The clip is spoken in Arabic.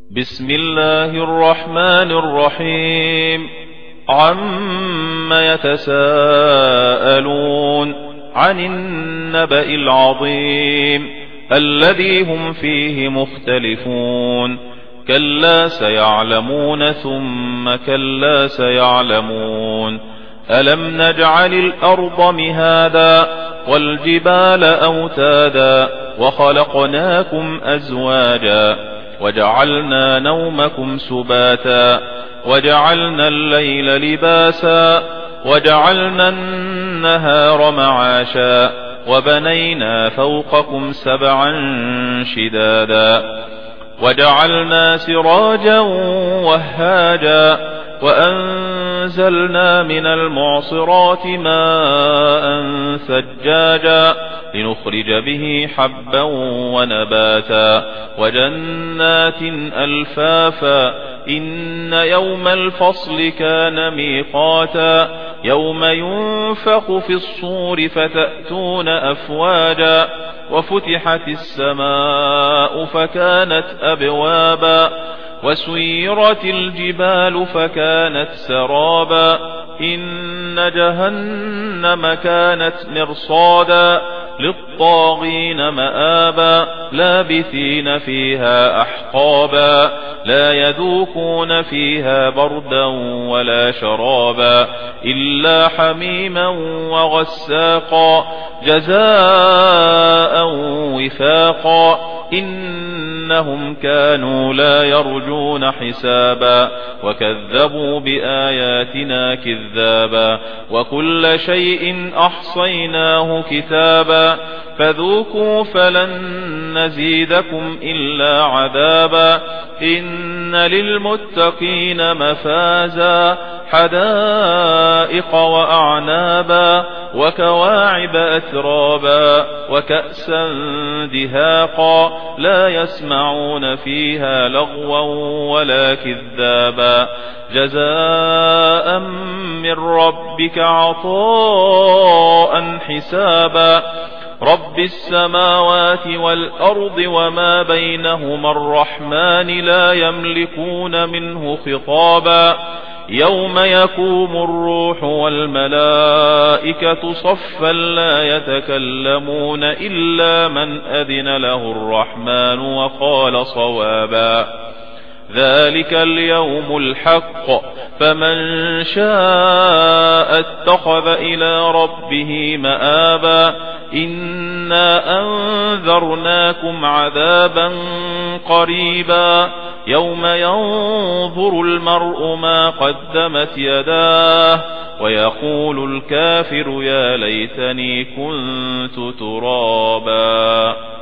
بسم الله الرحمن الرحيم. عم يتساءلون عن النبأ العظيم الذي هم فيه مختلفون. كلا سيعلمون ثم كلا سيعلمون. ألم نجعل الأرض مهادا والجبال أوتادا وخلقناكم أزواجا وجعلنا نومكم سباتا وجعلنا الليل لباسا وجعلنا النهار معاشا وبنينا فوقكم سبعا شدادا وجعلنا سراجا وهاجا وأنزلنا من المعصرات ماء ثجاجا لنخرج به حبا ونباتا وجنات ألفافا. إن يوم الفصل كان ميقاتا يوم ينفخ في الصور فتأتون أفواجا وفتحت السماء فكانت أبوابا وسيرت الجبال فكانت سرابا. إن جهنم كانت مرصادا للطاغين مآبا لابثين فيها أحقابا لا يذوقون فيها بردا ولا شرابا إلا حميما وغساقا جزاء وفاقا. إنهم كانوا لا يرجون حسابا وكذبوا بآياتنا كذابا وكل شيء أحصيناه كتابا فذوقوا فلن نزيدكم إلا عذابا. إن للمتقين مفازا حدائق وأعنابا وكواعب أترابا وكأسا دهاقا لا يسمعون فيها لغوا ولا كذابا جزاء من ربك عطاء حسابا. رب السماوات والأرض وما بينهما الرحمن لا يملكون منه خطابا. يوم يقوم الروح والملائكة صفا لا يتكلمون إلا من أذن له الرحمن وقال صوابا. ذلك اليوم الحق فمن شاء اتخذ إلى ربه مآبا. إنا أنذرناكم عذابا قريبا يوم ينظر المرء ما قدمت يداه ويقول الكافر يا ليتني كنت ترابا.